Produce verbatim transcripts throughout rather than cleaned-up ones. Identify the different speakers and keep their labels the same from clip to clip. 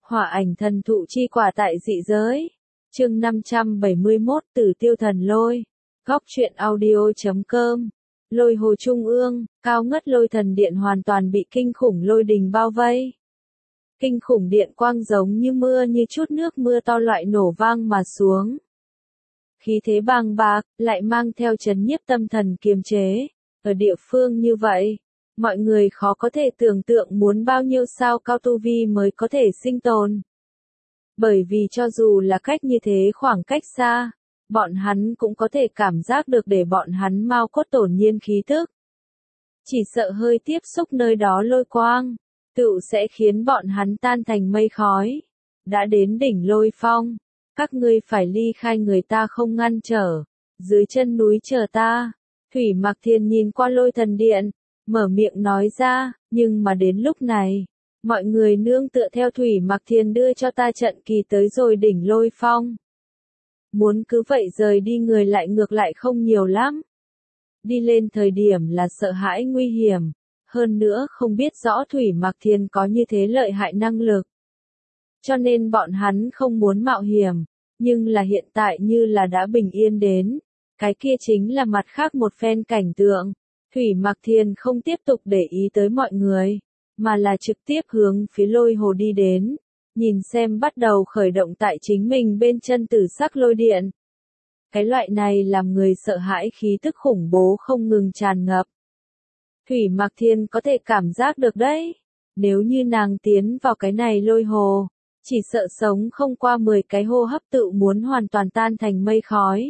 Speaker 1: Hỏa ảnh thần thụ chi quả tại dị giới. Chương năm trăm bảy mươi mốt Tử tiêu thần lôi. Góc truyện audio chấm com. Lôi hồ trung ương, cao ngất lôi thần điện hoàn toàn bị kinh khủng lôi đình bao vây. Kinh khủng điện quang giống như mưa như chút nước mưa to loại nổ vang mà xuống. Khí thế bàng bạc, lại mang theo chấn nhiếp tâm thần kiềm chế. Ở địa phương như vậy, mọi người khó có thể tưởng tượng muốn bao nhiêu sao cao tu vi mới có thể sinh tồn. Bởi vì cho dù là cách như thế khoảng cách xa, bọn hắn cũng có thể cảm giác được để bọn hắn mau cốt tổn nhiên khí thức. Chỉ sợ hơi tiếp xúc nơi đó lôi quang, tựu sẽ khiến bọn hắn tan thành mây khói. Đã đến đỉnh lôi phong, các ngươi phải ly khai người ta không ngăn trở, dưới chân núi chờ ta. Thủy Mặc Thiên nhìn qua lôi thần điện, mở miệng nói ra, nhưng mà đến lúc này, mọi người nương tựa theo Thủy Mặc Thiên đưa cho ta trận kỳ tới rồi đỉnh lôi phong. Muốn cứ vậy rời đi người lại ngược lại không nhiều lắm. Đi lên thời điểm là sợ hãi nguy hiểm, hơn nữa không biết rõ Thủy Mặc Thiên có như thế lợi hại năng lực. Cho nên bọn hắn không muốn mạo hiểm, nhưng là hiện tại như là đã bình yên đến. Cái kia chính là mặt khác một phen cảnh tượng. Thủy Mặc Thiên không tiếp tục để ý tới mọi người, mà là trực tiếp hướng phía lôi hồ đi đến, nhìn xem bắt đầu khởi động tại chính mình bên chân tử sắc lôi điện. Cái loại này làm người sợ hãi khí tức khủng bố không ngừng tràn ngập. Thủy Mặc Thiên có thể cảm giác được đấy, nếu như nàng tiến vào cái này lôi hồ, chỉ sợ sống không qua mười cái hô hấp tự muốn hoàn toàn tan thành mây khói.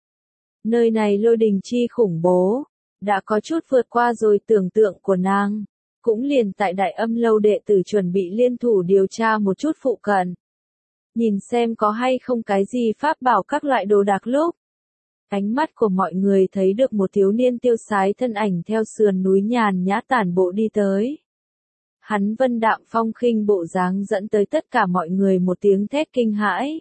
Speaker 1: Nơi này lôi đình chi khủng bố, đã có chút vượt qua rồi tưởng tượng của nàng. Cũng liền tại đại âm lâu đệ tử chuẩn bị liên thủ điều tra một chút phụ cận. Nhìn xem có hay không cái gì pháp bảo các loại đồ đạc lúc. Ánh mắt của mọi người thấy được một thiếu niên tiêu sái thân ảnh theo sườn núi nhàn nhã tản bộ đi tới. Hắn vân đạm phong khinh bộ dáng dẫn tới tất cả mọi người một tiếng thét kinh hãi.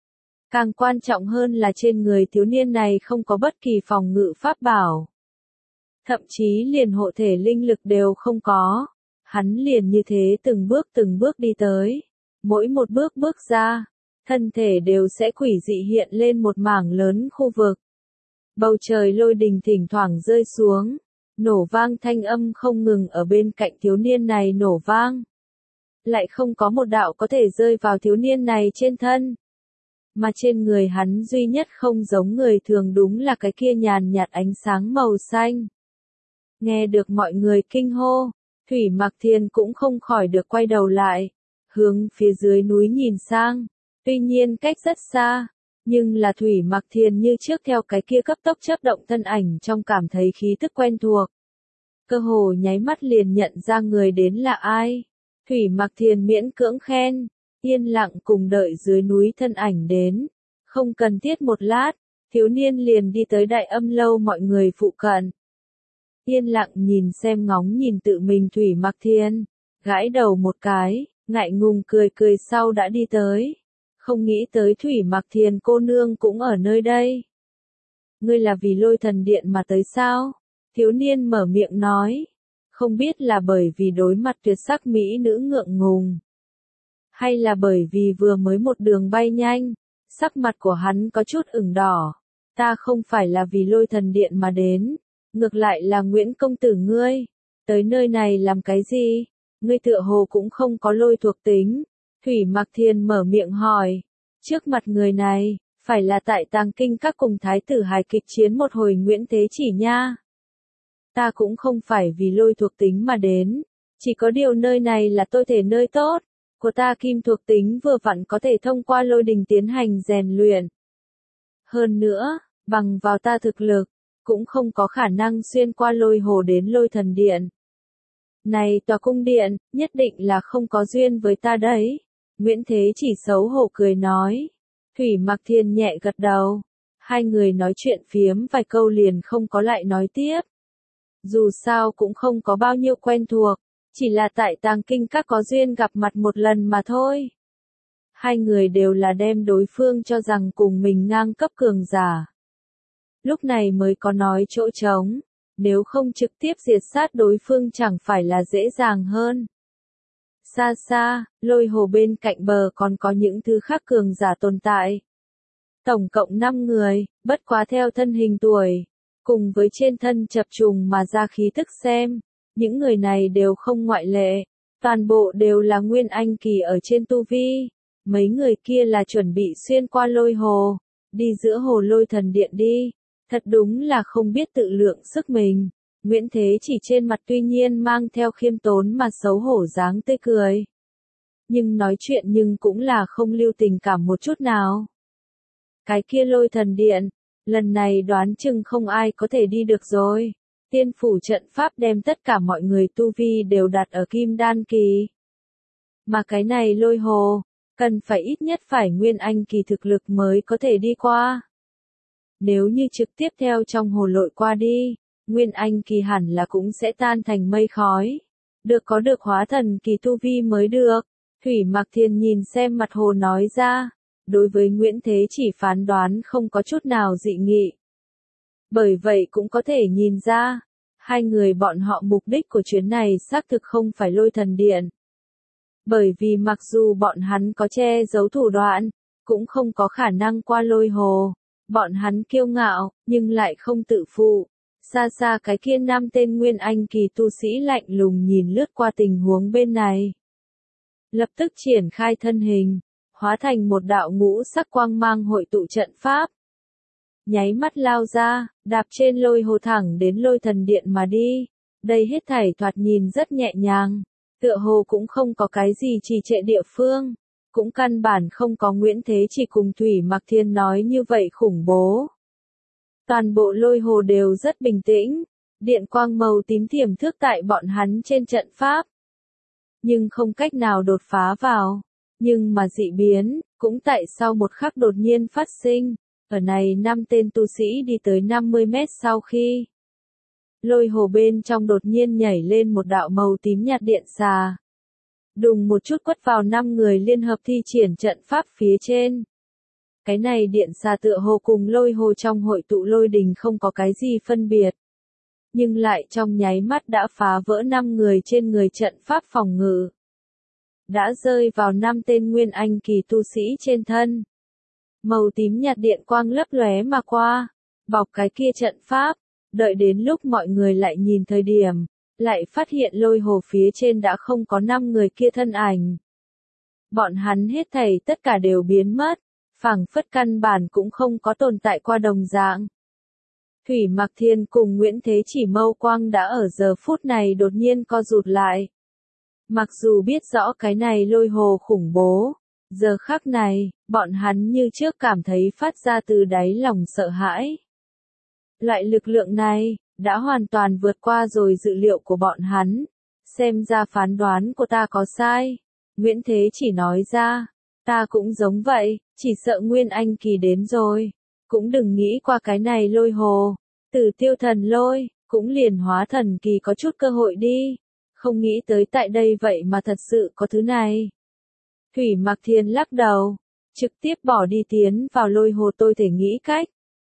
Speaker 1: Càng quan trọng hơn là trên người thiếu niên này không có bất kỳ phòng ngự pháp bảo. Thậm chí liền hộ thể linh lực đều không có. Hắn liền như thế từng bước từng bước đi tới. Mỗi một bước bước ra, thân thể đều sẽ quỷ dị hiện lên một mảng lớn khu vực. Bầu trời lôi đình thỉnh thoảng rơi xuống. Nổ vang thanh âm không ngừng ở bên cạnh thiếu niên này nổ vang. Lại không có một đạo có thể rơi vào thiếu niên này trên thân. Mà trên người hắn duy nhất không giống người thường đúng là cái kia nhàn nhạt ánh sáng màu xanh. Nghe được mọi người kinh hô, Thủy Mặc Thiên cũng không khỏi được quay đầu lại, hướng phía dưới núi nhìn sang, tuy nhiên cách rất xa, nhưng là Thủy Mặc Thiên như trước theo cái kia cấp tốc chớp động thân ảnh trong cảm thấy khí tức quen thuộc. Cơ hồ nháy mắt liền nhận ra người đến là ai. Thủy Mặc Thiên miễn cưỡng khen, yên lặng cùng đợi dưới núi thân ảnh đến, không cần thiết một lát, thiếu niên liền đi tới đại âm lâu mọi người phụ cận. Yên lặng nhìn xem ngóng nhìn tự mình Thủy Mặc Thiên, gãi đầu một cái, ngại ngùng cười cười sau đã đi tới. Không nghĩ tới Thủy Mặc Thiên cô nương cũng ở nơi đây. Ngươi là vì lôi thần điện mà tới sao? Thiếu niên mở miệng nói. Không biết là bởi vì đối mặt tuyệt sắc mỹ nữ ngượng ngùng. Hay là bởi vì vừa mới một đường bay nhanh, sắc mặt của hắn có chút ửng đỏ. Ta không phải là vì lôi thần điện mà đến. Ngược lại là Nguyễn công tử ngươi, tới nơi này làm cái gì? Ngươi tựa hồ cũng không có lôi thuộc tính. Thủy Mặc Thiên mở miệng hỏi, trước mặt người này, phải là tại Tàng Kinh các cùng thái tử hài kịch chiến một hồi Nguyễn Thế Chỉ nha. Ta cũng không phải vì lôi thuộc tính mà đến, chỉ có điều nơi này là tôi thể nơi tốt, của ta kim thuộc tính vừa vặn có thể thông qua lôi đình tiến hành rèn luyện. Hơn nữa, bằng vào ta thực lực, cũng không có khả năng xuyên qua lôi hồ đến lôi thần điện. Này tòa cung điện, nhất định là không có duyên với ta đấy. Nguyễn Thế Chỉ xấu hổ cười nói. Thủy Mặc Thiên nhẹ gật đầu. Hai người nói chuyện phiếm vài câu liền không có lại nói tiếp. Dù sao cũng không có bao nhiêu quen thuộc, chỉ là tại Tàng Kinh các có duyên gặp mặt một lần mà thôi. Hai người đều là đem đối phương cho rằng cùng mình ngang cấp cường giả. Lúc này mới có nói chỗ trống, nếu không trực tiếp diệt sát đối phương chẳng phải là dễ dàng hơn. Xa xa, lôi hồ bên cạnh bờ còn có những thứ khác cường giả tồn tại. Tổng cộng năm người, bất quá theo thân hình tuổi, cùng với trên thân chập trùng mà ra khí tức xem, những người này đều không ngoại lệ, toàn bộ đều là nguyên anh kỳ ở trên tu vi. Mấy người kia là chuẩn bị xuyên qua lôi hồ, đi giữa hồ lôi thần điện đi, thật đúng là không biết tự lượng sức mình. Nguyễn Thế chỉ trên mặt tuy nhiên mang theo khiêm tốn mà xấu hổ dáng tươi cười. Nhưng nói chuyện nhưng cũng là không lưu tình cảm một chút nào. Cái kia lôi thần điện, lần này đoán chừng không ai có thể đi được rồi. Tiên phủ trận pháp đem tất cả mọi người tu vi đều đặt ở kim đan kỳ. Mà cái này lôi hồ, cần phải ít nhất phải nguyên anh kỳ thực lực mới có thể đi qua. Nếu như trực tiếp theo trong hồ lội qua đi, nguyên anh kỳ hẳn là cũng sẽ tan thành mây khói. Được có được hóa thần kỳ tu vi mới được. Thủy Mạc Thiên nhìn xem mặt hồ nói ra, đối với Nguyễn Thế chỉ phán đoán không có chút nào dị nghị. Bởi vậy cũng có thể nhìn ra, hai người bọn họ mục đích của chuyến này xác thực không phải lôi thần điện. Bởi vì mặc dù bọn hắn có che giấu thủ đoạn, cũng không có khả năng qua lôi hồ. Bọn hắn kiêu ngạo, nhưng lại không tự phụ. Xa xa cái kia năm tên nguyên anh kỳ tu sĩ lạnh lùng nhìn lướt qua tình huống bên này. Lập tức triển khai thân hình, hóa thành một đạo ngũ sắc quang mang hội tụ trận pháp. Nháy mắt lao ra, đạp trên lôi hồ thẳng đến lôi thần điện mà đi. Đây hết thảy thoạt nhìn rất nhẹ nhàng, tựa hồ cũng không có cái gì trì trệ địa phương. Cũng căn bản không có Nguyễn Thế chỉ cùng Thủy Mạc Thiên nói như vậy khủng bố. Toàn bộ lôi hồ đều rất bình tĩnh, điện quang màu tím thiểm thước tại bọn hắn trên trận pháp. Nhưng không cách nào đột phá vào. Nhưng mà dị biến, cũng tại sau một khắc đột nhiên phát sinh. Ở này năm tên tu sĩ đi tới năm mươi mét sau khi. Lôi hồ bên trong đột nhiên nhảy lên một đạo màu tím nhạt điện xà. Đùng một chút quất vào năm người liên hợp thi triển trận pháp phía trên. Cái này điện xà tựa hồ cùng lôi hồ trong hội tụ lôi đình không có cái gì phân biệt. Nhưng lại trong nháy mắt đã phá vỡ năm người trên người trận pháp phòng ngự. Đã rơi vào năm tên nguyên anh kỳ tu sĩ trên thân. Màu tím nhạt điện quang lấp lóe mà qua, bọc cái kia trận pháp, đợi đến lúc mọi người lại nhìn thời điểm, lại phát hiện lôi hồ phía trên đã không có năm người kia thân ảnh. Bọn hắn hết thảy tất cả đều biến mất, phảng phất căn bản cũng không có tồn tại qua đồng dạng. Thủy Mạc Thiên cùng Nguyễn Thế chỉ mâu quang đã ở giờ phút này đột nhiên co rụt lại. Mặc dù biết rõ cái này lôi hồ khủng bố, giờ khắc này, bọn hắn như trước cảm thấy phát ra từ đáy lòng sợ hãi. Loại lực lượng này, đã hoàn toàn vượt qua rồi dự liệu của bọn hắn. Xem ra phán đoán của ta có sai. Nguyễn Thế chỉ nói ra, ta cũng giống vậy, chỉ sợ Nguyên Anh kỳ đến rồi. Cũng đừng nghĩ qua cái này lôi hồ. Từ tiêu thần lôi, cũng liền hóa thần kỳ có chút cơ hội đi. Không nghĩ tới tại đây vậy mà thật sự có thứ này. Thủy Mạc Thiên lắc đầu, trực tiếp bỏ đi tiến vào lôi hồ tôi thể nghĩ cách.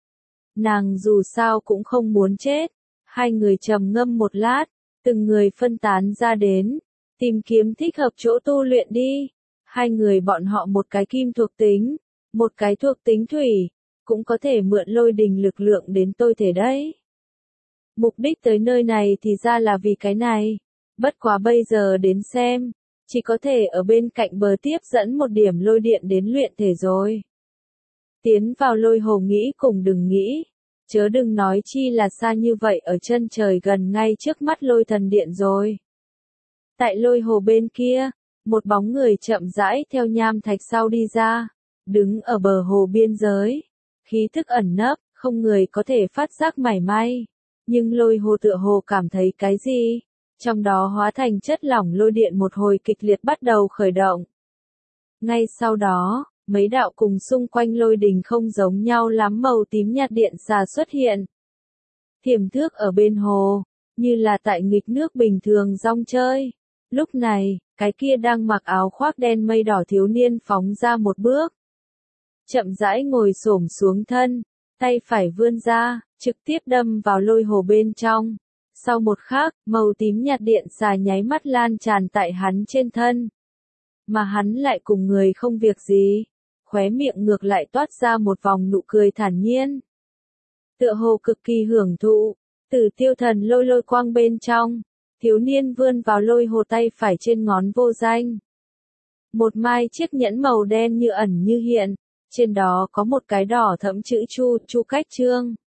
Speaker 1: Nàng dù sao cũng không muốn chết. Hai người trầm ngâm một lát, từng người phân tán ra đến, tìm kiếm thích hợp chỗ tu luyện đi. Hai người bọn họ một cái kim thuộc tính, một cái thuộc tính thủy, cũng có thể mượn lôi đình lực lượng đến tôi thể đấy. Mục đích tới nơi này thì ra là vì cái này, bất quá bây giờ đến xem, chỉ có thể ở bên cạnh bờ tiếp dẫn một điểm lôi điện đến luyện thể rồi. Tiến vào lôi hồ nghĩ cùng đừng nghĩ. Chớ đừng nói chi là xa như vậy ở chân trời gần ngay trước mắt lôi thần điện rồi. Tại lôi hồ bên kia, một bóng người chậm rãi theo nham thạch sau đi ra, đứng ở bờ hồ biên giới. Khí thức ẩn nấp, không người có thể phát giác mảy may. Nhưng lôi hồ tựa hồ cảm thấy cái gì? Trong đó hóa thành chất lỏng lôi điện một hồi kịch liệt bắt đầu khởi động. Ngay sau đó, mấy đạo cùng xung quanh lôi đình không giống nhau lắm màu tím nhạt điện xà xuất hiện. Thiểm thước ở bên hồ, như là tại nghịch nước bình thường rong chơi. Lúc này, cái kia đang mặc áo khoác đen mây đỏ thiếu niên phóng ra một bước. Chậm rãi ngồi xổm xuống thân, tay phải vươn ra, trực tiếp đâm vào lôi hồ bên trong. Sau một khắc, màu tím nhạt điện xà nháy mắt lan tràn tại hắn trên thân. Mà hắn lại cùng người không việc gì. Khóe miệng ngược lại toát ra một vòng nụ cười thản nhiên. Tựa hồ cực kỳ hưởng thụ. Tử tiêu thần lôi lôi quang bên trong. Thiếu niên vươn vào lôi hồ tay phải trên ngón vô danh. Một mai chiếc nhẫn màu đen như ẩn như hiện. Trên đó có một cái đỏ thẫm chữ chu, chu cách trương.